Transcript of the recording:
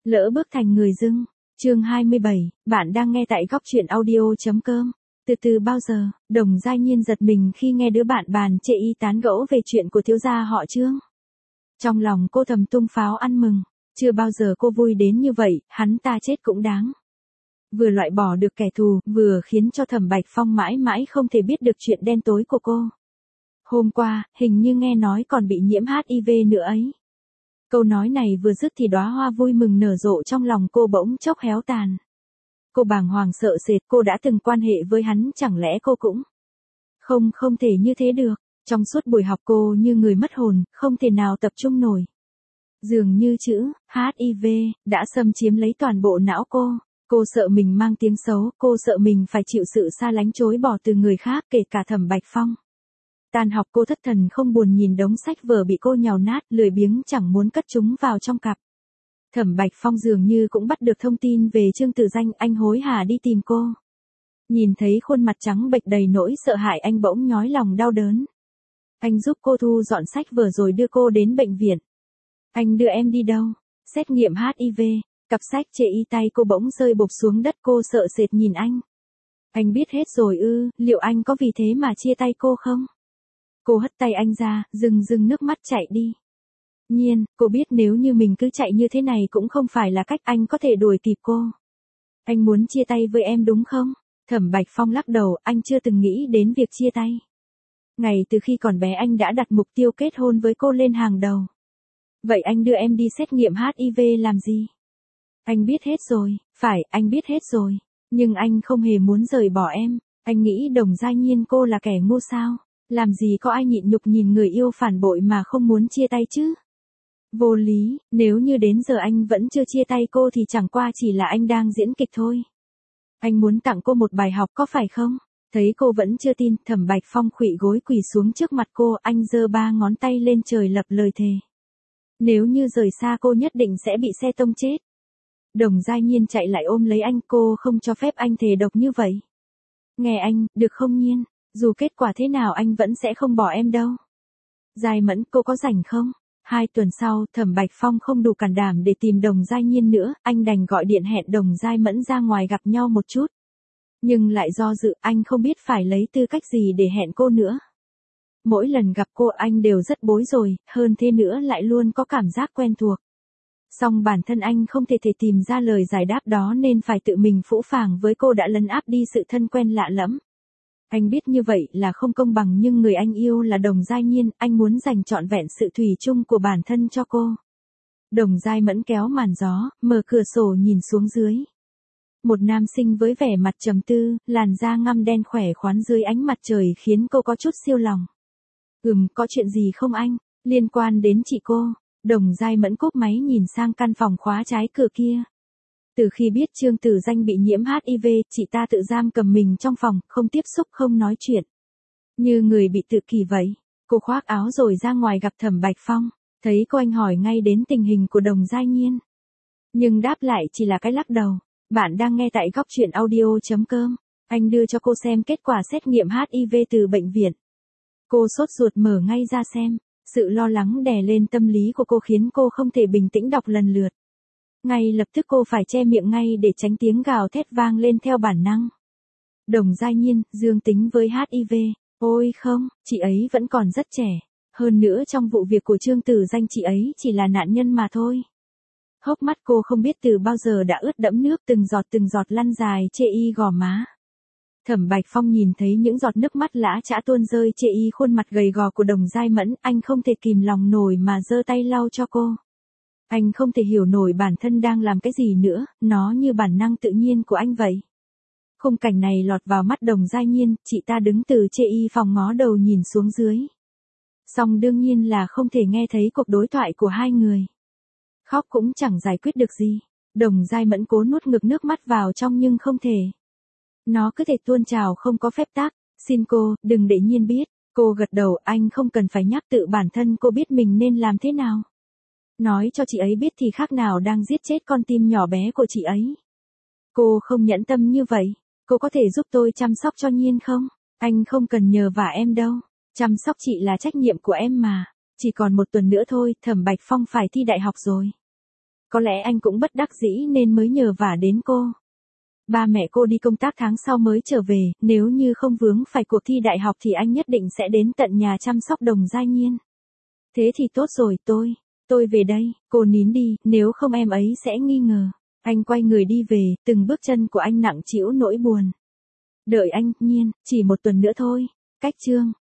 Lỡ bước thành người dưng. Chương 27, bạn đang nghe tại góc truyện audio.com. Từ bao giờ, Đồng Giai Nhiên giật mình khi nghe đứa bạn bàn chê y tán gẫu về chuyện của thiếu gia họ Trương. Trong lòng cô thầm tung pháo ăn mừng, chưa bao giờ cô vui đến như vậy, hắn ta chết cũng đáng. Vừa loại bỏ được kẻ thù, vừa khiến cho Thẩm Bạch Phong mãi mãi không thể biết được chuyện đen tối của cô. Hôm qua, hình như nghe nói còn bị nhiễm HIV nữa ấy. Câu nói này vừa dứt thì đóa hoa vui mừng nở rộ trong lòng cô bỗng chốc héo tàn. Cô bàng hoàng sợ sệt, cô đã từng quan hệ với hắn, chẳng lẽ cô cũng không thể như thế được. Trong suốt buổi học cô như người mất hồn, không thể nào tập trung nổi. Dường như chữ HIV đã xâm chiếm lấy toàn bộ não cô. Cô sợ mình mang tiếng xấu, cô sợ mình phải chịu sự xa lánh chối bỏ từ người khác, kể cả Thẩm Bạch Phong. Tan học cô thất thần không buồn nhìn đống sách vở bị cô nhào nát, lười biếng chẳng muốn cất chúng vào trong cặp. Thẩm Bạch Phong dường như cũng bắt được thông tin về Trương Tử Danh, anh hối hả đi tìm cô. Nhìn thấy khuôn mặt trắng bệch đầy nỗi sợ hãi, anh bỗng nhói lòng đau đớn. Anh giúp cô thu dọn sách vở rồi đưa cô đến bệnh viện. Anh đưa em đi đâu? Xét nghiệm HIV. Cặp sách chê y tay cô bỗng rơi bộp xuống đất, cô sợ sệt nhìn anh. Anh biết hết rồi ư, liệu anh có vì thế mà chia tay cô không? Cô hất tay anh ra, rưng nước mắt chạy đi. Nhiên, cô biết nếu như mình cứ chạy như thế này cũng không phải là cách anh có thể đuổi kịp cô. Anh muốn chia tay với em đúng không? Thẩm Bạch Phong lắc đầu, anh chưa từng nghĩ đến việc chia tay. Ngày từ khi còn bé anh đã đặt mục tiêu kết hôn với cô lên hàng đầu. Vậy anh đưa em đi xét nghiệm HIV làm gì? Anh biết hết rồi, phải, anh biết hết rồi. Nhưng anh không hề muốn rời bỏ em. Anh nghĩ Đồng Giai Nhiên cô là kẻ ngu sao? Làm gì có ai nhịn nhục nhìn người yêu phản bội mà không muốn chia tay chứ? Vô lý, nếu như đến giờ anh vẫn chưa chia tay cô thì chẳng qua chỉ là anh đang diễn kịch thôi. Anh muốn tặng cô một bài học có phải không? Thấy cô vẫn chưa tin, Thẩm Bạch Phong khuỵu gối quỳ xuống trước mặt cô, anh giơ 3 ngón tay lên trời lập lời thề. Nếu như rời xa cô nhất định sẽ bị xe tông chết. Đồng Giai Nhiên chạy lại ôm lấy anh, cô không cho phép anh thề độc như vậy. Nghe anh, được không Nhiên? Dù kết quả thế nào anh vẫn sẽ không bỏ em đâu. Giai Mẫn, cô có rảnh không? 2 tuần sau, Thẩm Bạch Phong không đủ can đảm để tìm Đồng Giai Nhiên nữa, anh đành gọi điện hẹn Đồng Giai Mẫn ra ngoài gặp nhau một chút. Nhưng lại do dự, anh không biết phải lấy tư cách gì để hẹn cô nữa. Mỗi lần gặp cô anh đều rất bối rối, hơn thế nữa lại luôn có cảm giác quen thuộc. Song bản thân anh không thể tìm ra lời giải đáp đó nên phải tự mình phũ phàng với cô đã lấn áp đi sự thân quen lạ lẫm. Anh biết như vậy là không công bằng nhưng người anh yêu là Đồng Giai Nhiên, anh muốn dành trọn vẹn sự thủy chung của bản thân cho cô. Đồng Giai Mẫn kéo màn gió, mở cửa sổ nhìn xuống dưới. Một nam sinh với vẻ mặt trầm tư, làn da ngăm đen khỏe khoắn dưới ánh mặt trời khiến cô có chút siêu lòng. Có chuyện gì không anh? Liên quan đến chị cô. Đồng Giai Mẫn cúp máy nhìn sang căn phòng khóa trái cửa kia. Từ khi biết Trương Tử Danh bị nhiễm HIV, chị ta tự giam cầm mình trong phòng, không tiếp xúc không nói chuyện. Như người bị tự kỷ vậy. Cô khoác áo rồi ra ngoài gặp Thẩm Bạch Phong. Thấy cô anh hỏi ngay đến tình hình của Đồng Giai Nhiên. Nhưng đáp lại chỉ là cái lắc đầu. Bạn đang nghe tại góc truyện audio.com. Anh đưa cho cô xem kết quả xét nghiệm HIV từ bệnh viện. Cô sốt ruột mở ngay ra xem. Sự lo lắng đè lên tâm lý của cô khiến cô không thể bình tĩnh đọc lần lượt. Ngay lập tức cô phải che miệng ngay để tránh tiếng gào thét vang lên theo bản năng. Đồng Giai Nhiên, dương tính với HIV. Ôi không, chị ấy vẫn còn rất trẻ. Hơn nữa trong vụ việc của Trương Tử Danh chị ấy chỉ là nạn nhân mà thôi. Hốc mắt cô không biết từ bao giờ đã ướt đẫm nước, từng giọt lăn dài chê y gò má. Thẩm Bạch Phong nhìn thấy những giọt nước mắt lã chã tuôn rơi chê y khuôn mặt gầy gò của Đồng Giai Mẫn, anh không thể kìm lòng nổi mà giơ tay lau cho cô. Anh không thể hiểu nổi bản thân đang làm cái gì nữa, nó như bản năng tự nhiên của anh vậy. Khung cảnh này lọt vào mắt Đồng Giai Nhiên, chị ta đứng từ chê y phòng ngó đầu nhìn xuống dưới. Song đương nhiên là không thể nghe thấy cuộc đối thoại của hai người. Khóc cũng chẳng giải quyết được gì. Đồng Giai Mẫn cố nuốt ngực nước mắt vào trong nhưng không thể. Nó cứ thể tuôn trào không có phép tắc. Xin cô, đừng để Nhiên biết. Cô gật đầu, anh không cần phải nhắc, tự bản thân cô biết mình nên làm thế nào. Nói cho chị ấy biết thì khác nào đang giết chết con tim nhỏ bé của chị ấy. Cô không nhẫn tâm như vậy. Cô có thể giúp tôi chăm sóc cho Nhiên không? Anh không cần nhờ vả em đâu. Chăm sóc chị là trách nhiệm của em mà. Chỉ còn 1 tuần nữa thôi, Thẩm Bạch Phong phải thi đại học rồi. Có lẽ anh cũng bất đắc dĩ nên mới nhờ vả đến cô. Ba mẹ cô đi công tác tháng sau mới trở về, nếu như không vướng phải cuộc thi đại học thì anh nhất định sẽ đến tận nhà chăm sóc Đồng Giai Nhiên. Thế thì tốt rồi, tôi về đây, cô nín đi, nếu không em ấy sẽ nghi ngờ. Anh quay người đi về, từng bước chân của anh nặng trĩu nỗi buồn. Đợi anh, Nhiên, chỉ một tuần nữa thôi. Cách chương